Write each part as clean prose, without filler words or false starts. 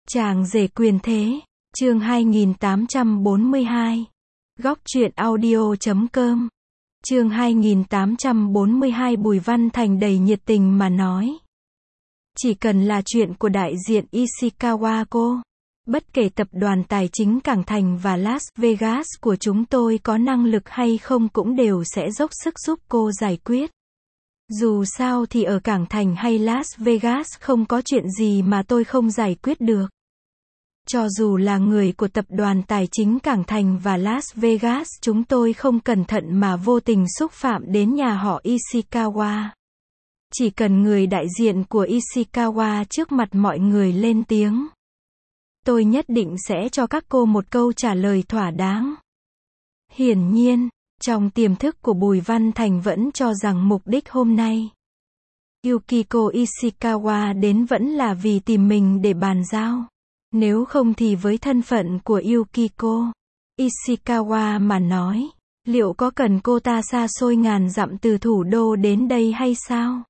Chàng rể quyền thế, chương 2842. Góc truyện audio.com. Chương 2842. Bùi Văn Thành đầy nhiệt tình mà nói. Chỉ cần là chuyện của đại diện Ishikawa cô, bất kể tập đoàn tài chính Cảng Thành và Las Vegas của chúng tôi có năng lực hay không cũng đều sẽ dốc sức giúp cô giải quyết. Dù sao thì ở Cảng Thành hay Las Vegas không có chuyện gì mà tôi không giải quyết được. Cho dù là người của tập đoàn tài chính Cảng Thành và Las Vegas, chúng tôi không cẩn thận mà vô tình xúc phạm đến nhà họ Ishikawa. Chỉ cần người đại diện của Ishikawa trước mặt mọi người lên tiếng, tôi nhất định sẽ cho các cô một câu trả lời thỏa đáng. Hiển nhiên, trong tiềm thức của Bùi Văn Thành vẫn cho rằng mục đích hôm nay Yukiko Ishikawa đến vẫn là vì tìm mình để bàn giao. Nếu không thì với thân phận của Yukiko Ishikawa mà nói, liệu có cần cô ta xa xôi ngàn dặm từ thủ đô đến đây hay sao?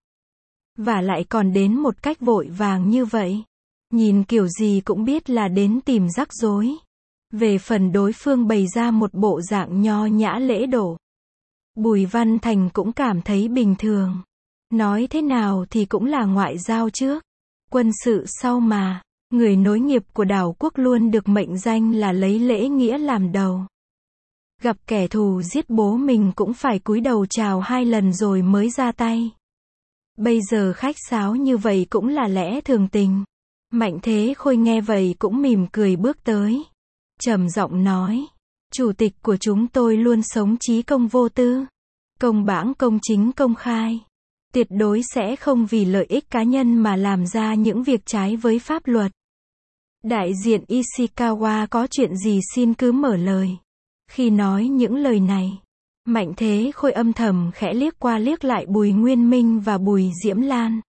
Và lại còn đến một cách vội vàng như vậy. Nhìn kiểu gì cũng biết là đến tìm rắc rối. Về phần đối phương bày ra một bộ dạng nho nhã lễ độ, Bùi Văn Thành cũng cảm thấy bình thường. Nói thế nào thì cũng là ngoại giao trước, quân sự sau mà. Người nối nghiệp của đảo quốc luôn được mệnh danh là lấy lễ nghĩa làm đầu. Gặp kẻ thù giết bố mình cũng phải cúi đầu chào 2 lần rồi mới ra tay. Bây giờ khách sáo như vậy cũng là lẽ thường tình. Mạnh Thế Khôi nghe vậy cũng mỉm cười bước tới, trầm giọng nói: Chủ tịch của chúng tôi luôn sống chí công vô tư, công bãng công chính công khai. Tuyệt đối sẽ không vì lợi ích cá nhân mà làm ra những việc trái với pháp luật. Đại diện Ishikawa có chuyện gì xin cứ mở lời. Khi nói những lời này, Mạnh Thế Khôi âm thầm khẽ liếc qua liếc lại Bùi Nguyên Minh và Bùi Diễm Lan.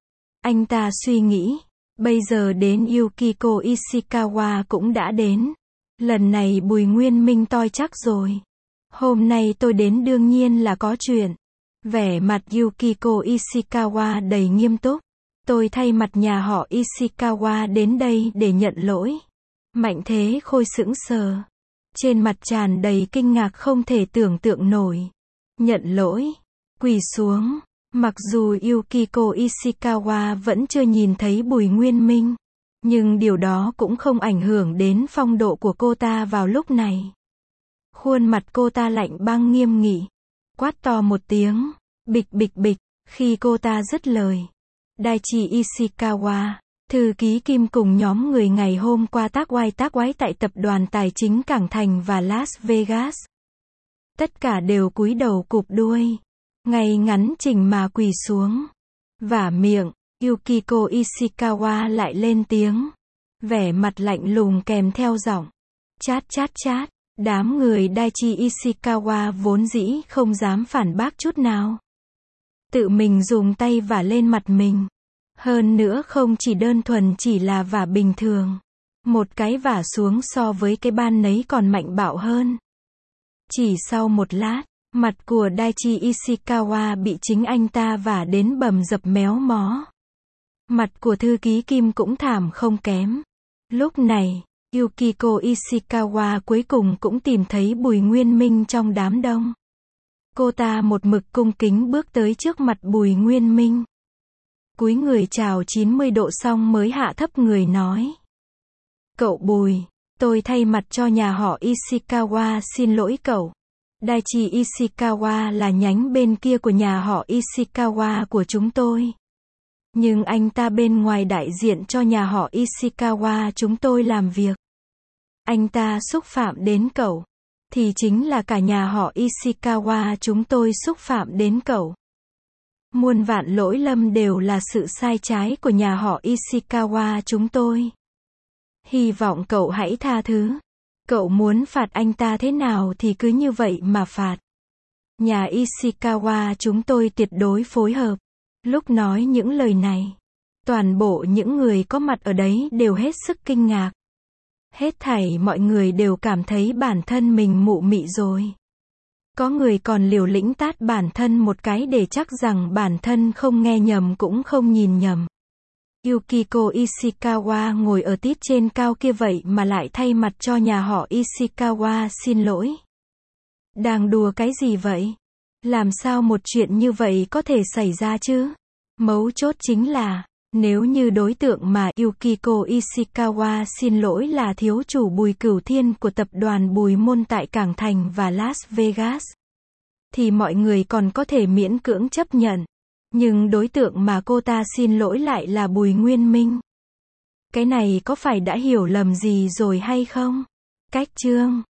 Anh ta suy nghĩ, bây giờ đến Yukiko Ishikawa cũng đã đến. Lần này Bùi Nguyên Minh toi chắc rồi. Hôm nay tôi đến đương nhiên là có chuyện. Vẻ mặt Yukiko Ishikawa đầy nghiêm túc. Tôi thay mặt nhà họ Ishikawa đến đây để nhận lỗi. Mạnh Thế Khôi sững sờ. Trên mặt tràn đầy kinh ngạc không thể tưởng tượng nổi. Nhận lỗi. Quỳ xuống. Mặc dù Yukiko Ishikawa vẫn chưa nhìn thấy Bùi Nguyên Minh, nhưng điều đó cũng không ảnh hưởng đến phong độ của cô ta vào lúc này. Khuôn mặt cô ta lạnh băng nghiêm nghị. Quát to một tiếng. Bịch bịch bịch. Khi cô ta dứt lời, Daichi Ishikawa, thư ký Kim cùng nhóm người ngày hôm qua tác oai tại tập đoàn tài chính Cảng Thành và Las Vegas. Tất cả đều cúi đầu cụp đuôi, ngay ngắn chỉnh mà quỳ xuống. Vả miệng, Yukiko Ishikawa lại lên tiếng, vẻ mặt lạnh lùng kèm theo giọng chát chát chát. Đám người Daichi Ishikawa vốn dĩ không dám phản bác chút nào. Tự mình dùng tay vả lên mặt mình. Hơn nữa không chỉ đơn thuần chỉ là vả bình thường. Một cái vả xuống so với cái ban nấy còn mạnh bạo hơn. Chỉ sau một lát, mặt của Daichi Ishikawa bị chính anh ta vả đến bầm dập méo mó. Mặt của thư ký Kim cũng thảm không kém. Lúc này, Yukiko Ishikawa cuối cùng cũng tìm thấy Bùi Nguyên Minh trong đám đông. Cô ta một mực cung kính bước tới trước mặt Bùi Nguyên Minh. Cúi người chào 90 độ xong mới hạ thấp người nói: Cậu Bùi, tôi thay mặt cho nhà họ Ishikawa xin lỗi cậu. Daichi Ishikawa là nhánh bên kia của nhà họ Ishikawa của chúng tôi. Nhưng anh ta bên ngoài đại diện cho nhà họ Ishikawa chúng tôi làm việc. Anh ta xúc phạm đến cậu, thì chính là cả nhà họ Ishikawa chúng tôi xúc phạm đến cậu. Muôn vạn lỗi lầm đều là sự sai trái của nhà họ Ishikawa chúng tôi. Hy vọng cậu hãy tha thứ. Cậu muốn phạt anh ta thế nào thì cứ như vậy mà phạt. Nhà Ishikawa chúng tôi tuyệt đối phối hợp. Lúc nói những lời này, toàn bộ những người có mặt ở đấy đều hết sức kinh ngạc. Hết thảy mọi người đều cảm thấy bản thân mình mụ mị rồi. Có người còn liều lĩnh tát bản thân một cái để chắc rằng bản thân không nghe nhầm cũng không nhìn nhầm. Yukiko Ishikawa ngồi ở tít trên cao kia vậy mà lại thay mặt cho nhà họ Ishikawa xin lỗi. Đang đùa cái gì vậy? Làm sao một chuyện như vậy có thể xảy ra chứ? Mấu chốt chính là, nếu như đối tượng mà Yukiko Ishikawa xin lỗi là thiếu chủ Bùi Cửu Thiên của tập đoàn Bùi Môn tại Cảng Thành và Las Vegas, thì mọi người còn có thể miễn cưỡng chấp nhận. Nhưng đối tượng mà cô ta xin lỗi lại là Bùi Nguyên Minh. Cái này có phải đã hiểu lầm gì rồi hay không? Cách chương